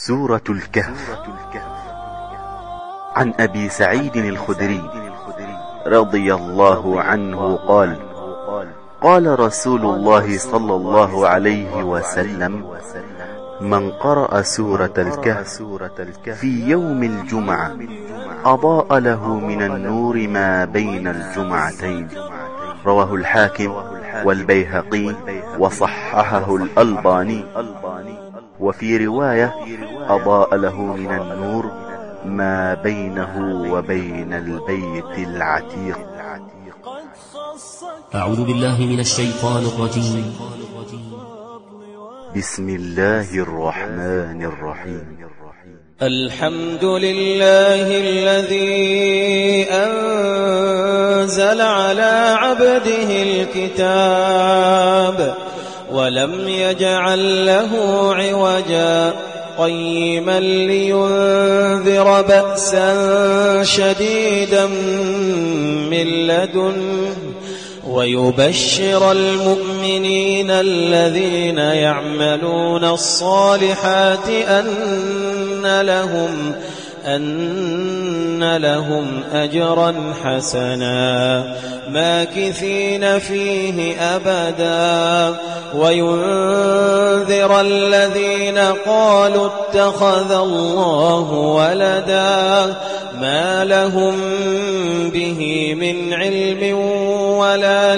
سورة الكهف. عن أبي سعيد الخدري رضي الله عنه قال: قال رسول الله صلى الله عليه وسلم: من قرأ سورة الكهف في يوم الجمعة أضاء له من النور ما بين الجمعتين. رواه الحاكم والبيهقي وصححه الألباني. وفي رواية: أضاء له من النور ما بينه وبين البيت العتيق. أعوذ بالله من الشيطان الرجيم. بسم الله الرحمن الرحيم. الحمد لله الذي أنزل على عبده الكتاب ولم يجعل له عوجا قيما لينذر بأسا شديدا من لدنه ويبشر المؤمنين الذين يعملون الصالحات أن لهم أجرا حسنا ماكثين فيه أبدا وينذر الذين قالوا اتخذ الله ولدا ما لهم به من علم ولا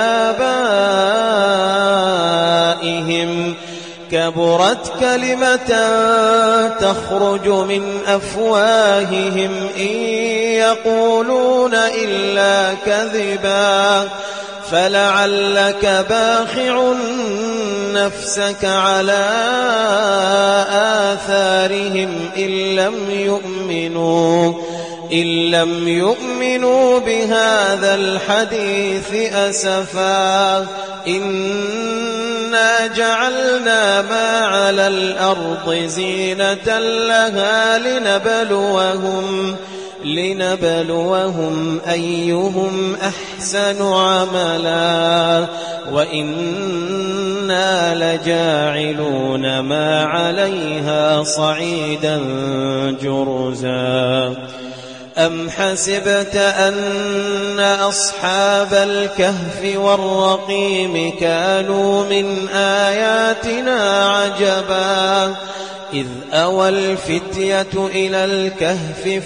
لآبائهم كبرت كلمة تخرج من أفواههم إن يقولون إلا كذبا فلعلك باخع نفسك على آثارهم إن لم يؤمنوا بهذا الحديث أسفا إنا جعلنا ما على الأرض زينة لها لنبلوهم أيهم أحسن عملا وإنا لجاعلون ما عليها صعيدا جرزا. أم حسبت أن أصحاب الكهف والرقيم كانوا من آياتنا عجبا إذ أوى الفتية إلى الكهف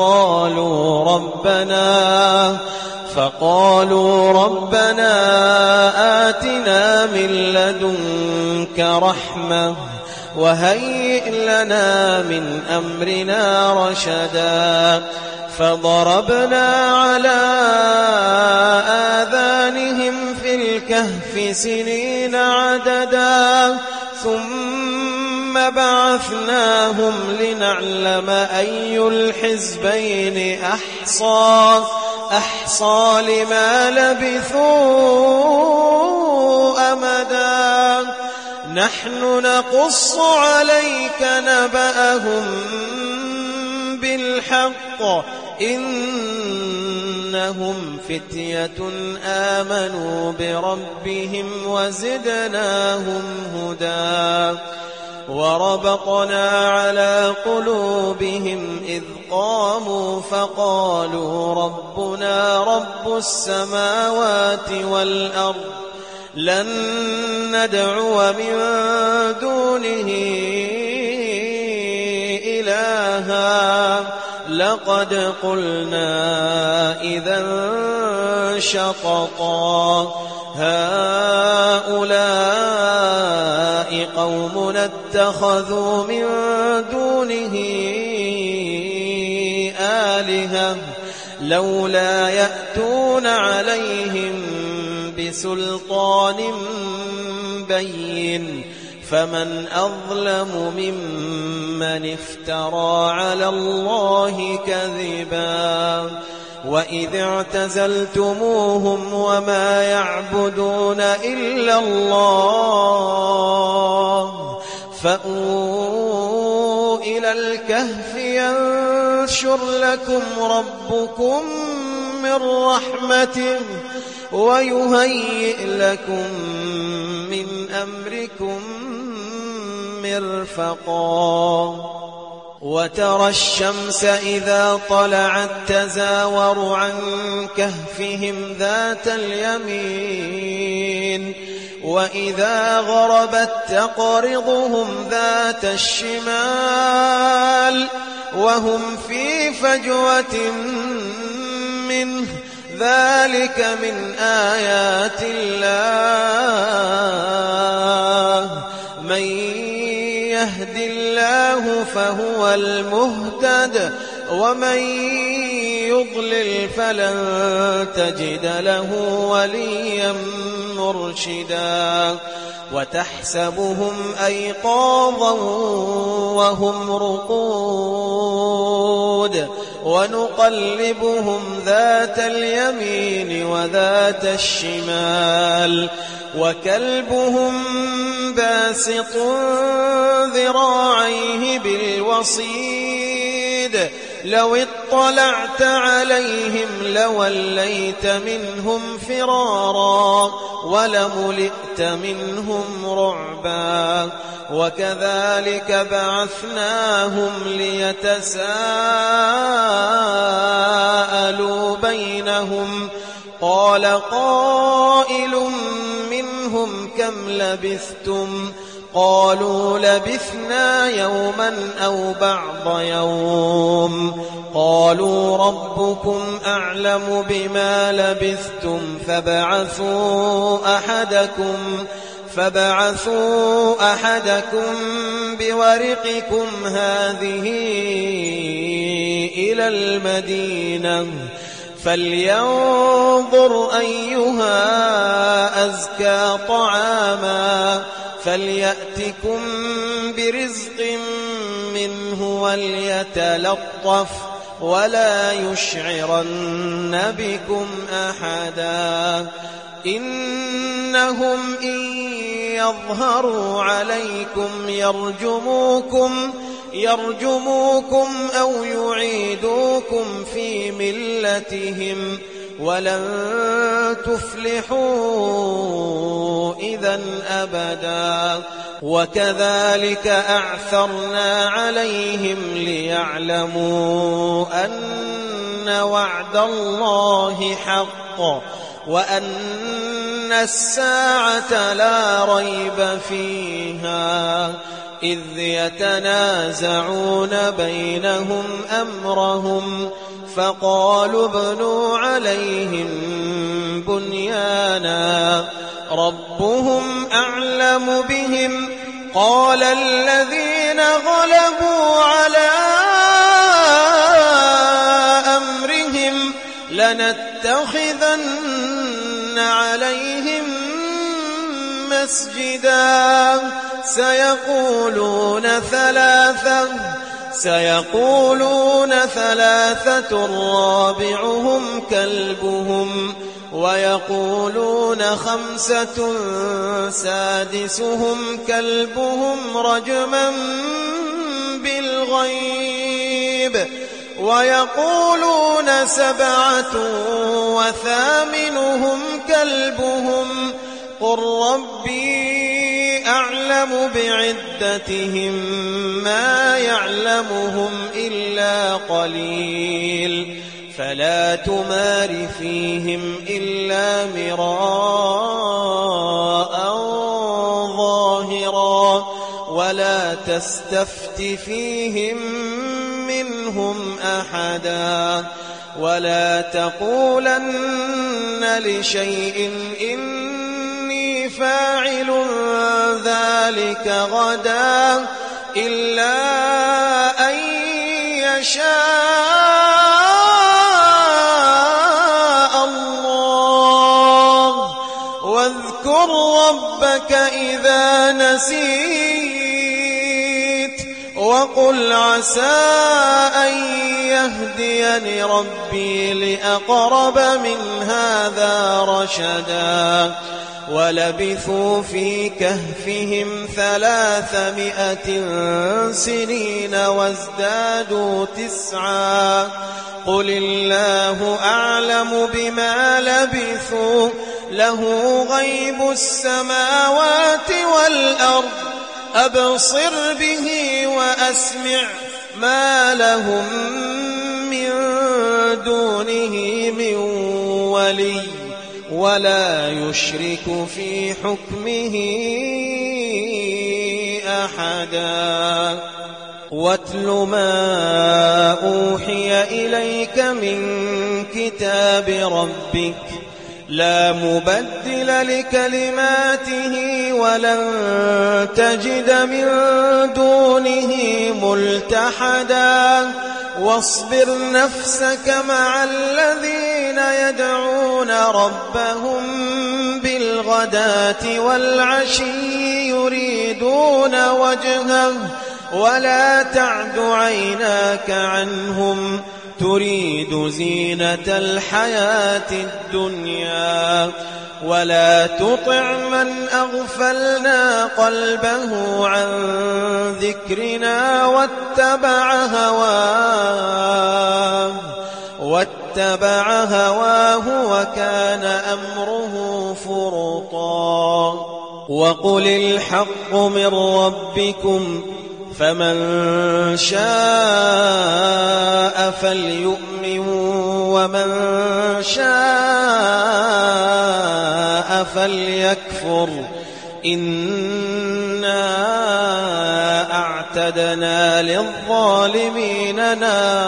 فقالوا ربنا آتنا من لدنك رحمة وهيئ لنا من أمرنا رشدا فضربنا على آذانهم في الكهف سنين عددا ثم بعثناهم لنعلم أي الحزبين أحصى لما لبثوا أمدا نحن نقص عليك نبأهم بالحق إنهم فتية آمنوا بربهم وزدناهم هدى وربطنا على قلوبهم إذ قاموا فقالوا ربنا رب السماوات والأرض لن ندعو من دونه إلها لقد قلنا إذا شططا هؤلاء قومنا اتخذوا من دونه آلهة لولا يأتون عليهم بسلطان بين فمن أظلم ممن افترى على الله كذبا وإذ اعتزلتموهم وما يعبدون إلا الله فأووا إلى الكهف ينشر لكم ربكم من رحمته ويهيئ لكم من أمركم مرفقا وترى الشمس إذا طلعت تزاور عن كهفهم ذات اليمين وإذا غربت تقرضهم ذات الشمال وهم في فجوة منه ذلك من آيات الله من يهد الله فهو المهتد ومن يضلل فلن تجد له وليا مرشدا وتحسبهم أيقاظا وهم رقود ونقلبهم ذات اليمين وذات الشمال وكلبهم باسط ذراعيه بالوصيد لو اطلعت عليهم لوليت منهم فرارا ولملئت منهم رعبا وكذلك بعثناهم ليتساءلوا بينهم قال قائل منهم كم لبثتم قالوا لبثنا يوما أو بعض يوم قالوا ربكم أعلم بما لبثتم فبعثوا أحدكم بورقكم هذه إلى المدينة فلينظر أيها أزكى طعاما فليأتكم برزق منه وليتلطف ولا يشعرن بكم أحدا إنهم إن يظهروا عليكم يرجموكم أو يعيدوكم في ملتهم ولن تفلحوا إذا أبدا وكذلك أعثرنا عليهم ليعلموا أن وعد الله حق وأن الساعة لا ريب فيها إذ يتنازعون بينهم أمرهم فقالوا ابنوا عليهم بنيانا ربهم أعلم بهم قال الذين غلبوا على أمرهم لنتخذن عليهم مسجدا سيقولون ثلاثة رابعهم كلبهم ويقولون خمسة سادسهم كلبهم رجما بالغيب ويقولون سبعة وثامنهم كلبهم قل ربي أعلم بعدتهم ما يعلمهم إلا قليل فلا تمار فيهم إلا مراء ظاهرا ولا تستفت فيهم منهم أحدا ولا تقولن لشيء إني فاعل ذلك غدا إلا أن يشاء الله واذكر ربك إذا نسيت وقل عسى أن يهديني ربي لأقرب من هذا رشدا ولبثوا في كهفهم 300 سنين وازدادوا 9 قل الله أعلم بما لبثوا له غيب السماوات والأرض أبصر به وأسمع ما لهم من دونه من ولي ولا يشرك في حكمه أحدا واتل ما أوحي إليك من كتاب ربك لا مبدل لكلماته ولن تجد من دونه ملتحدا واصبر نفسك مع الذين يدعون ربهم بالغداة والعشي يريدون وجهه ولا تعد عيناك عنهم تريد زينة الحياة الدنيا ولا تطع من أغفلنا قلبه عن ذكرنا واتبع هواه وكان أمره فرطا وقل الحق من ربكم فمن شاء فليؤمن ومن شاء فليكفر إنا أعتدنا للظالمين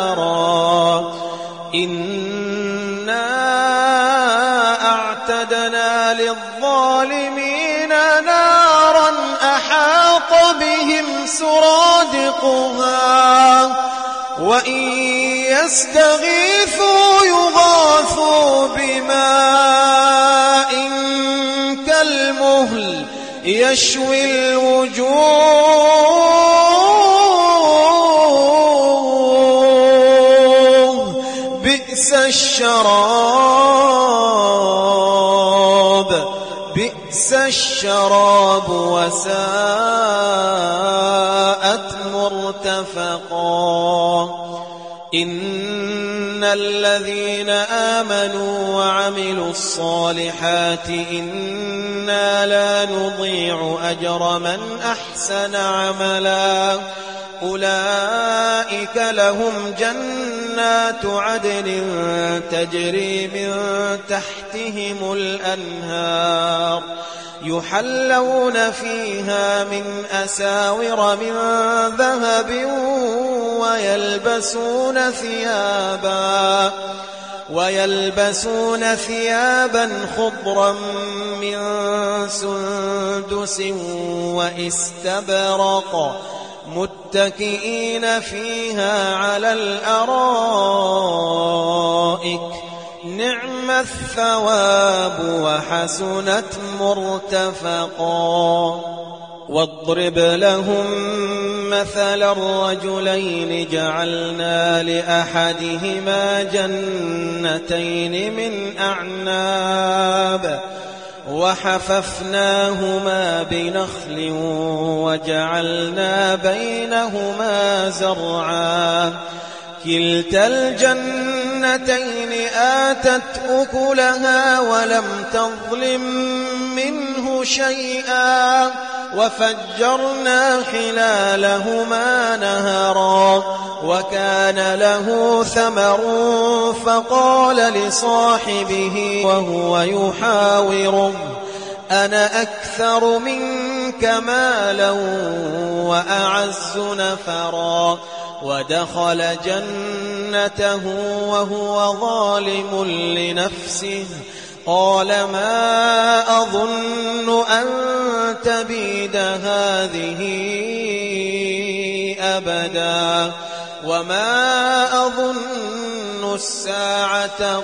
نارا أحاط بهم سرادقها وإن يستغيثوا يغاثوا بماء كالمهل يشوي الوجوه بئس الشراب وساءت مرتفقا إن الذين آمنوا وعملوا الصالحات إنا لا نضيع أجر من أحسن عملا أولئك لهم جنات عدن تجري من تحتهم الأنهار يحلون فيها من أساور من ذهب ويلبسون ثيابا خضرا من سندس واستبرق متكئين فيها على الأرائك نعم الثواب وحسنت مرتفقا واضرب لهم مثل الرجلين جعلنا لأحدهما جنتين من أعناب وحففناهما بنخل وجعلنا بينهما زرعا كلتا الجنتين آتت أكلها ولم تظلم منه شيئا وفجرنا خلالهما نهرا وكان له ثمر فقال لصاحبه وهو يحاوره أنا أكثر منك مالا وأعز نفرا ودخل جنته وهو ظالم لنفسه قال ما أظن أن تبيد هذه أبدا وما أظن الساعة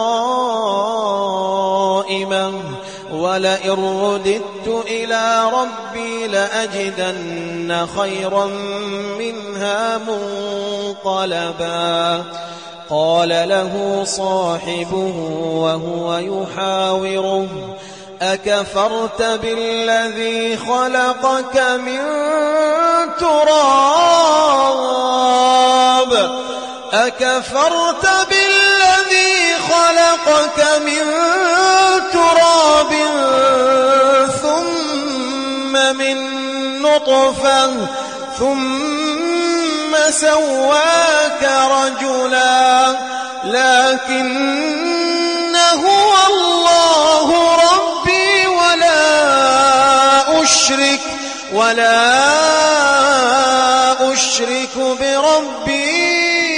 قائمة ولئن رددت إلى ربي لأجدن خيرا منها منقلبا قال له صاحبه وهو يحاوره أكفرت بالذي خلقك من تراب ثم من فسواك رجلا لكن هو الله ربي ولا أشرك بربي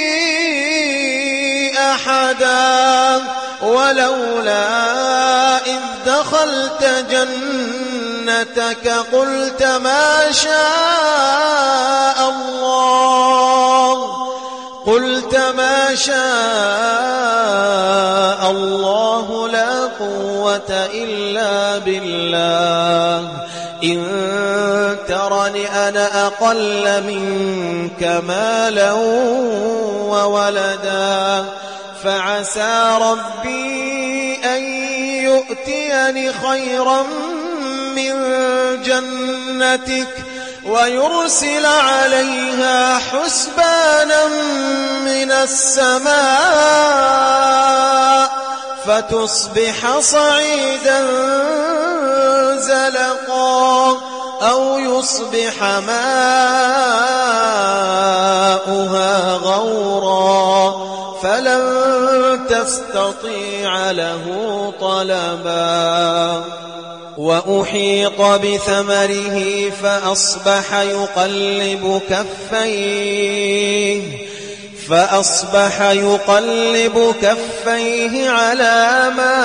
أحدا ولولا إذ دخلت جنتك قلت ما شاء الله لا قوة إلا بالله إن ترني أنا أقل منك مالا وولدا فعسى ربي أن يؤتيني خيرا من جنتك ويرسل عليها حسبانا من السماء فتصبح صعيدا زلقا أو يصبح ماؤها غورا فلن تستطيع له طلبا وأحيط بثمره فأصبح يقلب كفيه على ما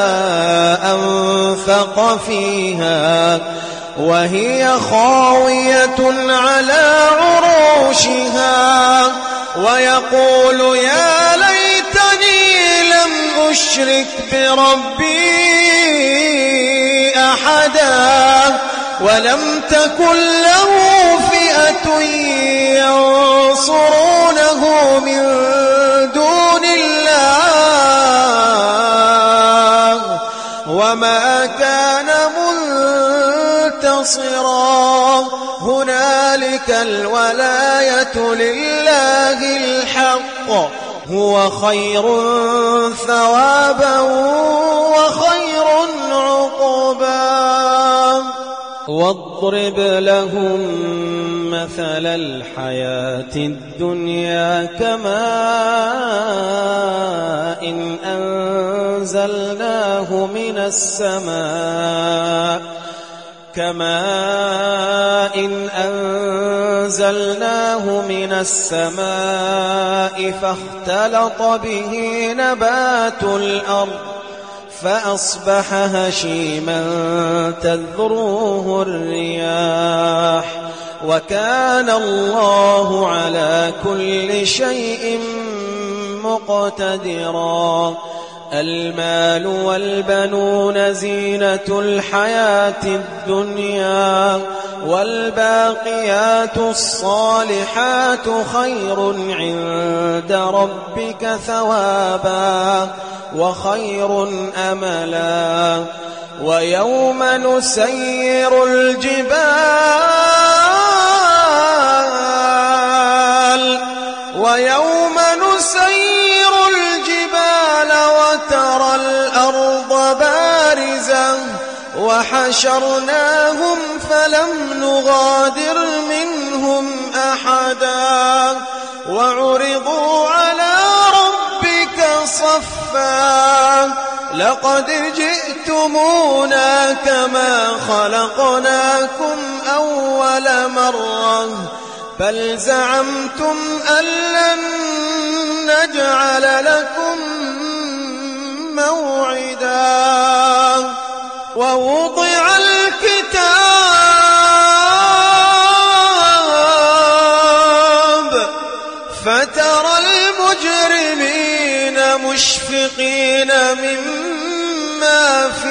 أنفق فيها وهي خاوية على عروشها ويقول يا ليتني لم أشرك بربي أحدا ولم تكن له فئة ينصرونه من دون الله وما كان منتصرا هنالك الولاية لله الحق هو خير ثوابا وخير عقبا واضرب لهم مثل الحياة الدنيا كماء إن أنزلناه من السماء فاختلط به نبات الأرض فأصبح هشيما تذروه الرياح وكان الله على كل شيء مقتدرا المال والبنون زينة الحياة الدنيا والباقيات الصالحات خير عند ربك ثوابا وخير أملا ويوم نسير الجبال وترى الأرض بارزة وحشرناهم فلم نغادر منهم أحدا وعرضوا على ربك صفا لقد جئتمونا كما خلقناكم أول مرة بل زعمتم أن لن نجعل لكم موعدا ووضع الكتاب فترى المجرمين مشفقين مما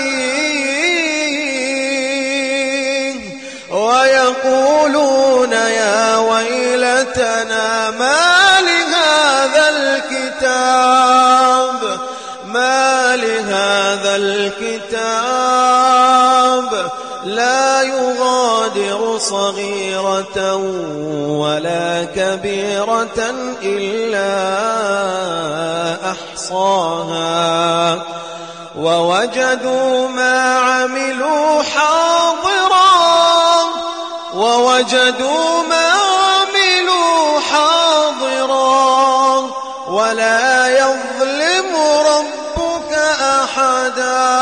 فيه ويقولون يا ويلتنا ما لهذا الكتاب لا يغادر صغيرة ولا كبيرة إلا أحصاها ووجدوا ما عملوا حاضرا ولا يظلم ربك أحدا.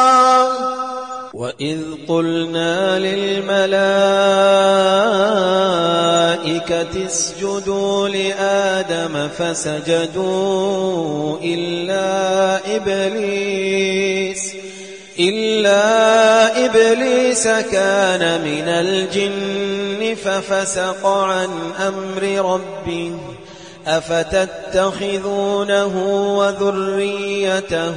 وإذ قلنا للملائكة اسجدوا لآدم فسجدوا إلا إبليس كان من الجن ففسق عن أمر ربه أفتتخذونه وذريته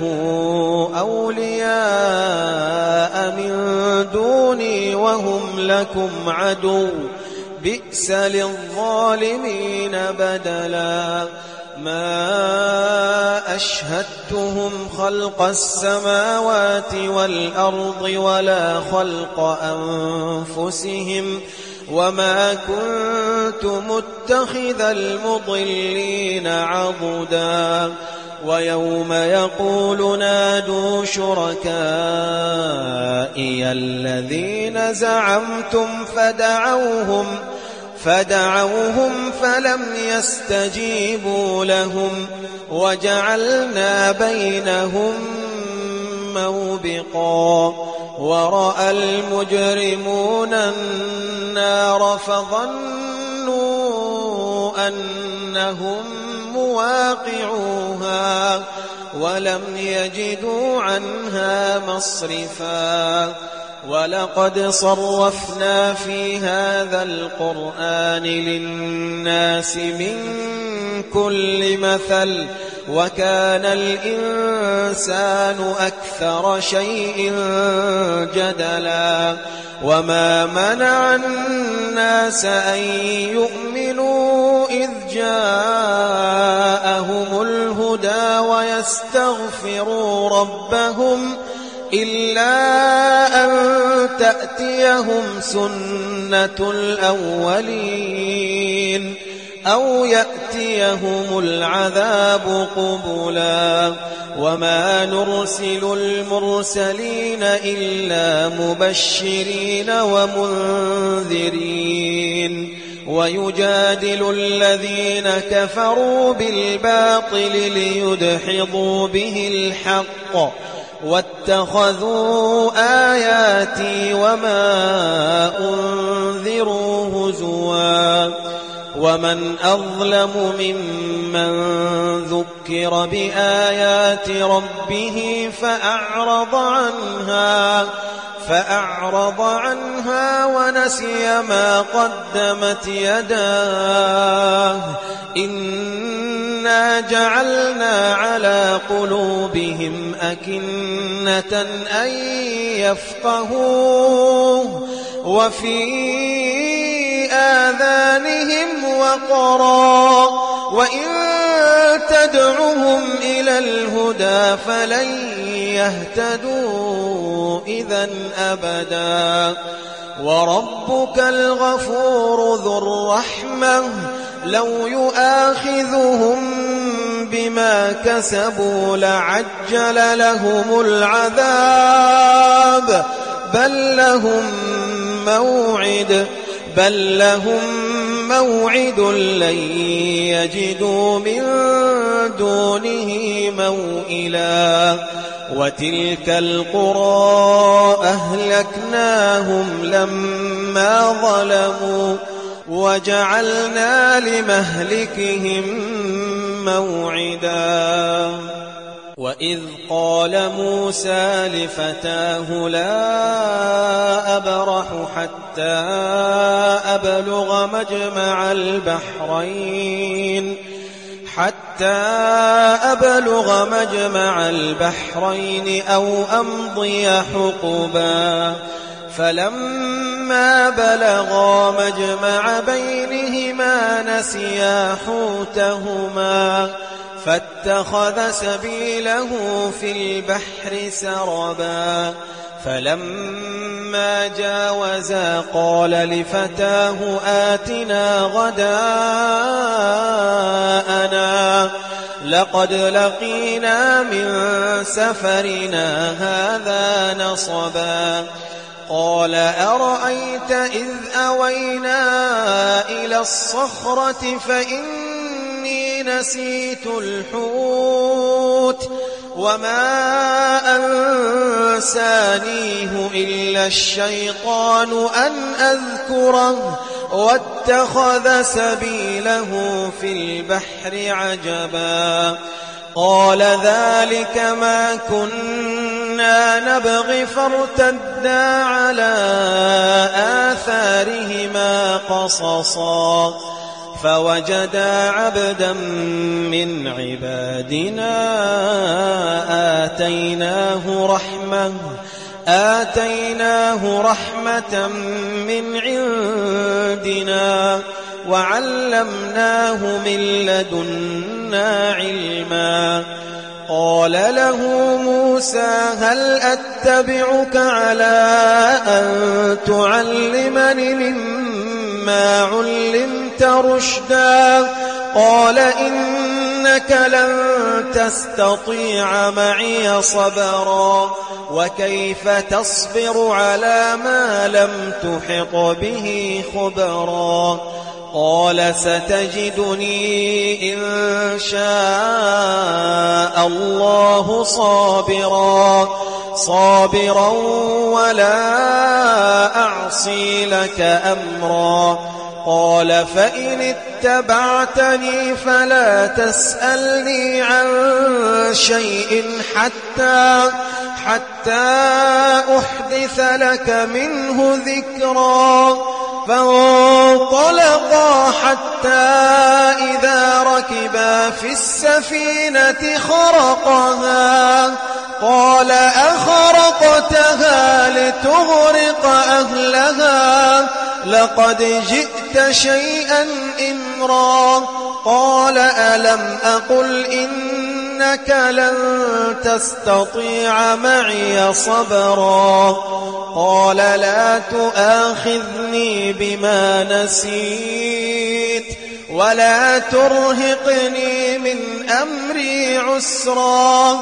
أولياء من دوني وهم لكم عدو بئس للظالمين بدلا. ما أشهدتهم خلق السماوات والأرض ولا خلق أنفسهم وما كنت متخذ المضلين عضدا. ويوم يقول نادوا شركائي الذين زعمتم فدعوهم فلم يستجيبوا لهم وجعلنا بينهم موبقا. ورأى المجرمون النار فظنوا أنهم مواقعوها ولم يجدوا عنها مصرفا. ولقد صرفنا في هذا القرآن للناس من كل مثل وكان الإنسان أكثر شيء جدلا. وما منع الناس أن يؤمنوا إذ جاءهم الهدى ويستغفروا ربهم إلا أن تأتيهم سنة الأولين أو يأتيهم العذاب قبلا. وما نرسل المرسلين إلا مبشرين ومنذرين. ويجادل الذين كفروا بالباطل ليدحضوا به الحق واتخذوا آياتي وما أنذروا هزوا. ومن أظلم ممن ذكر بآيات ربه فأعرض عنها ونسي ما قدمت يداه. إنا جعلنا على قلوبهم أكنة أن يفقهوه وفي آذانهم وقرا وإن تدعهم إلى الهدى فلن يهتدوا إذا أبدا. وربك الغفور ذو الرحمة لو يؤاخذهم بما كسبوا لعجل لهم العذاب بل لهم موعد لن يجدوا من دونه موئلا. وتلك القرى أهلكناهم لما ظلموا وجعلنا لمهلكهم موعدا. وإذ قال موسى لفتاه لا أبرح حتى أبلغ مجمع البحرين أو أمضي حقبا. فلما بلغا مجمع بينهما نسيا حوتهما فاتخذ سبيله في البحر سربا. فلما جاوزا قال لفتاه آتنا غداءنا لقد لقينا من سفرنا هذا نصبا. قال أرأيت إذ أوينا إلى الصخرة فإني نسيت الحوت وما أنسانيه إلا الشيطان أن أذكره واتخذ سبيله في البحر عجبا قال ذلك ما كنا نبغي فارتدا على آثارهما قصصا فوجدا عبدا من عبادنا آتيناه رحمة من عندنا وعلمناه من لدنا علما قال له موسى هل أتبعك على أن تعلمني مما علمت رشدا قال إنك لن تستطيع معي صبرا وكيف تصبر على ما لم تحط به خبرا قال ستجدني إن شاء الله صابرا ولا أعصي لك أمرا قال فإن اتبعتني فلا تسألني عن شيء حتى أحدث لك منه ذكرا فانطلقا حتى إذا ركبا في السفينة خرقها قال أخرقتها لتغرق أهلها لقد جئت شيئا إمرا قال ألم أقل إنك لن تستطيع معي صبرا قال لا تؤاخذني بما نسيت ولا ترهقني من أمري عسرا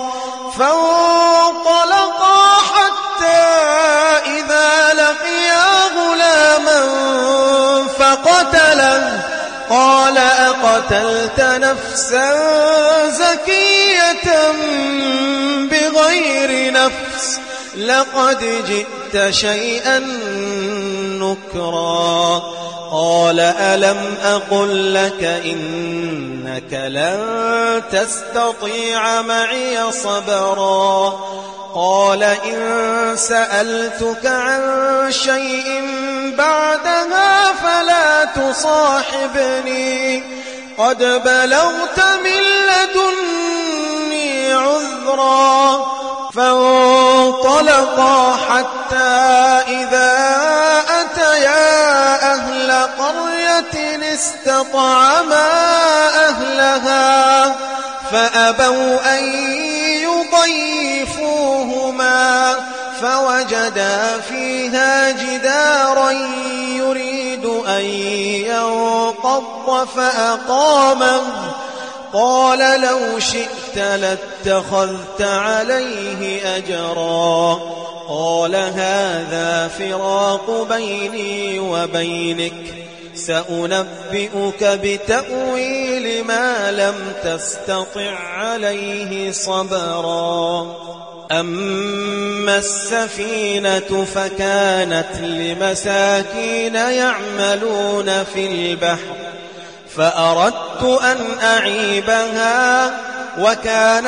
فانطلقا حتى إذا لقيا غلاما فقتله قال أقتلت نفسا زكية بغير نفس لقد جئت شيئا نكرا قال ألم أقل لك إنك لن تستطيع معي صبرا قال إن سألتك عن شيء بعدها فلا تصاحبني قد بلغت من لدني عذرا فانطلقا حتى إذا أتيا أهل قرية استطعما أهلها فأبوا أن يضيفوهما فوجدا فيها جدارا يريد أن ينقض فأقامه قال لو شئت لاتخذت عليه أجرا قال هذا فراق بيني وبينك سأنبئك بتأويل ما لم تستطع عليه صبرا أما السفينة فكانت لمساكين يعملون في البحر فأردت أن أعيبها وكان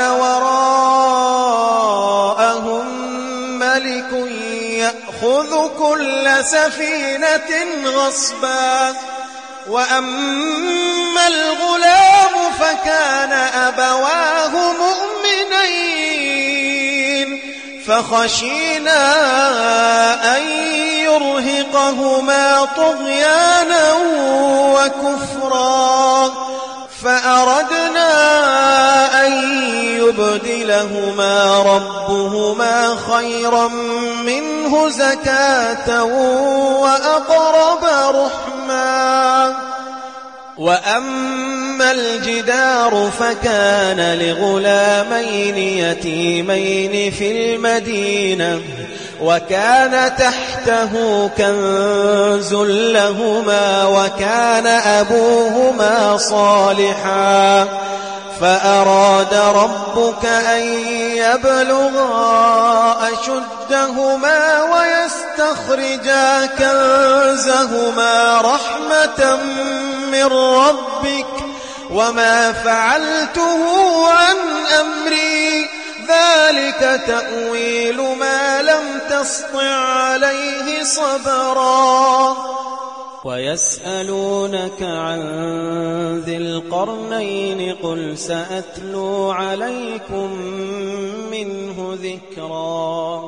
وراءهم ملك يأخذ كل سفينة غصبا وأما الغلام فكان أبواه مؤمنين فخشينا أن يرهقهما طغيانا وكفرا فأردنا أن يبدلهما ربهما خيرا منه زكاة وأقرب رحما وأما الجدار فكان لغلامين يتيمين في المدينة وكان تحته كنز لهما وكان أبوهما صالحا فأراد ربك أن يبلغا أشدهما ويستخرجا كنزهما رحمة من ربك وما فعلته عن أمري ذلك تأويل ما لم تسطع عليه صبرا ويسألونك عن ذي القرنين قل سأتلو عليكم منه ذكرا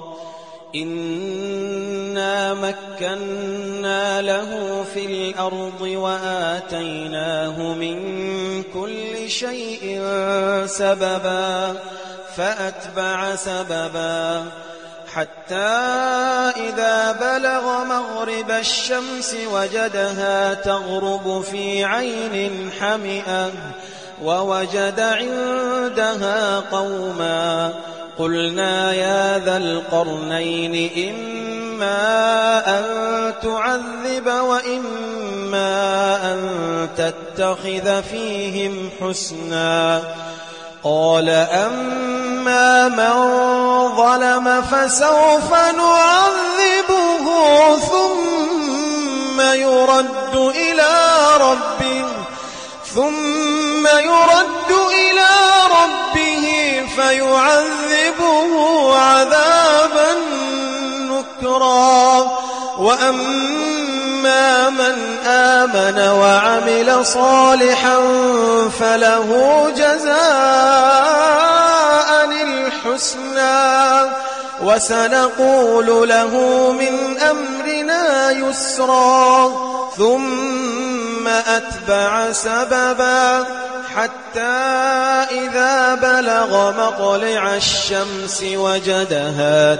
إنا مكنا له في الأرض وآتيناه من كل شيء سببا فأتبع سببا حتى إذا بلغ مغرب الشمس وجدها تغرب في عين حمئة ووجد عندها قوما قلنا يا ذا القرنين إما أن تعذب وإما أن تتخذ فيهم حسنا قال أما من ظلم فسوف نعذبه ثم يرد إلى ربه فيعذبه عذابا نكرا وأما من آمن وعمل صالحا فله جزاء الحسنى وسنقول له من أمرنا يسرا ثم أتبع سببا حتى إذا بلغ مطلع الشمس وجدها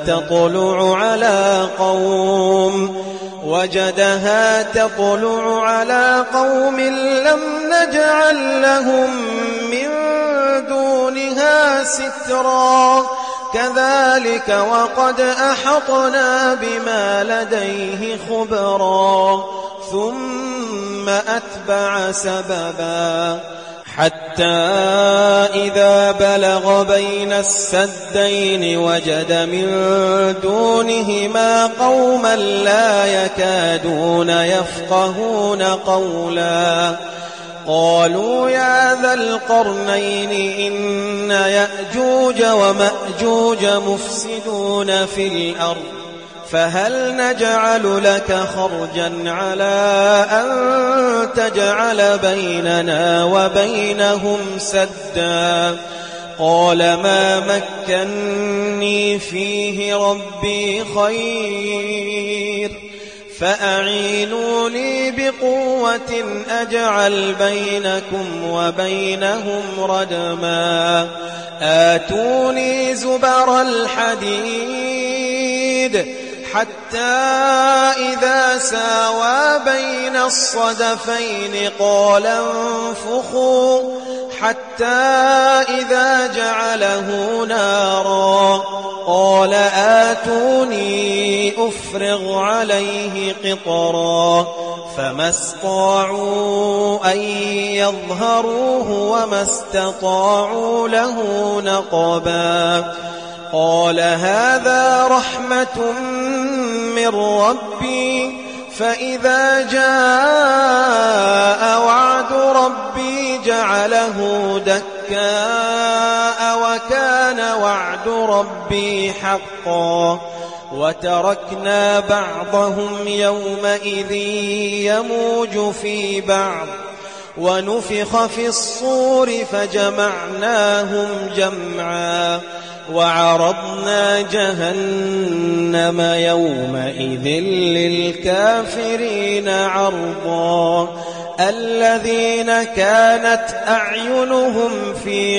تطلع على قوم لم نجعل لهم من دونها سترا كذلك وقد أحطنا بما لديه خبرا ثم أتبع سببا حتى إذا بلغ بين السدين وجد من دونهما قوما لا يكادون يفقهون قولا قالوا يا ذا القرنين إن يأجوج ومأجوج مفسدون في الأرض فهل نجعل لك خرجا على أن تجعل بيننا وبينهم سدا قال ما مكني فيه ربي خير فأعينوني بقوة أجعل بينكم وبينهم ردما آتوني زبر الحديد حتى إذا ساوى بين الصدفين قال انفخوا حتى إذا جعله نارا قال آتوني أفرغ عليه قطرا فما استطاعوا أن يظهروه وما استطاعوا له نقبا قال هذا رحمة من ربي فإذا جاء وعد ربي جعله دكاء وكان وعد ربي حقا وتركنا بعضهم يومئذ يموج في بعض ونفخ في الصور فجمعناهم جمعا وعرضنا جهنم يومئذ للكافرين عرضا الذين كانت أعينهم في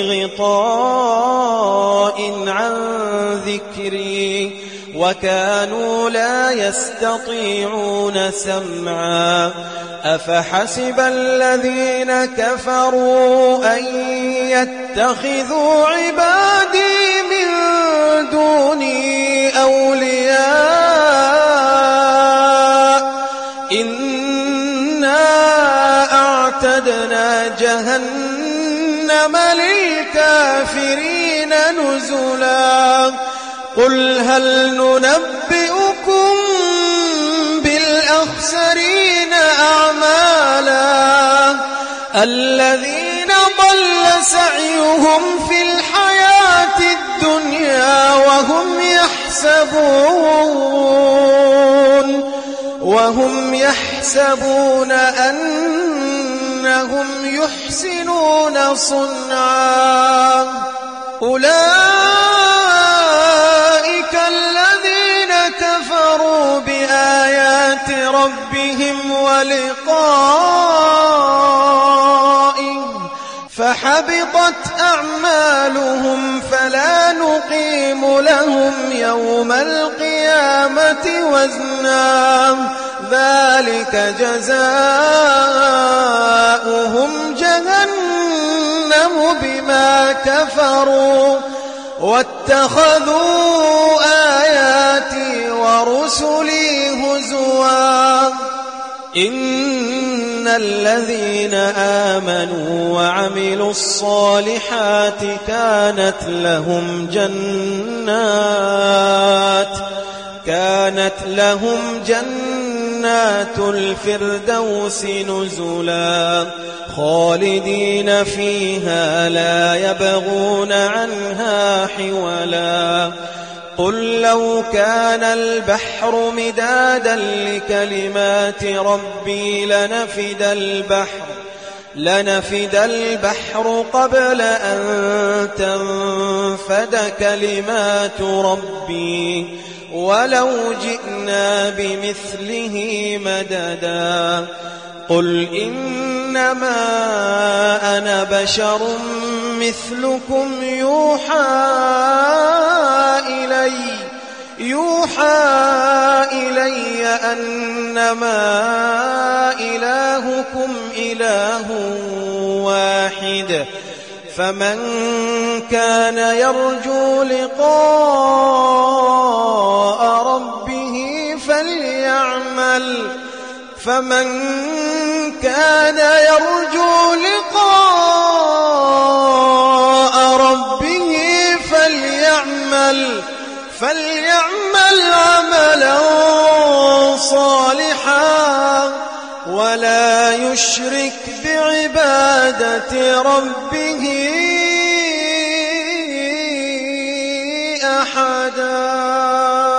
غطاء عن ذكري وكانوا لا يستطيعون سمعا أفحسب الذين كفروا أن يتخذوا عبادي من دوني أولياء للكافرين نزلا قل هل ننبئكم بالأخسرين أعمالا الذين ضل سعيهم في الحياة الدنيا وهم يحسبون أنهم يحسنون صنعا أولئك الذين كفروا بآيات ربهم ولقائه فحبطت أعمالهم فلا نقيم لهم يوم القيامة وزنا ذلك جزاؤهم جهنم بما كفروا واتخذوا آياتي ورسلي هزوا إن الذين آمنوا وعملوا الصالحات كانت لهم جنات الفردوس نزلا خالدين فيها لا يبغون عنها حولا قل لو كان البحر مدادا لكلمات ربي لنفد البحر قبل أن تنفد كلمات ربي ولو جئنا بمثله مددا قل إنما أنا بشر مثلكم يوحى إلي أنما إلهكم إله واحد فمن كان يرجو لقاء ربه فليعمل عملا صالحا ولا يشرك بعبادة ربه أحدا.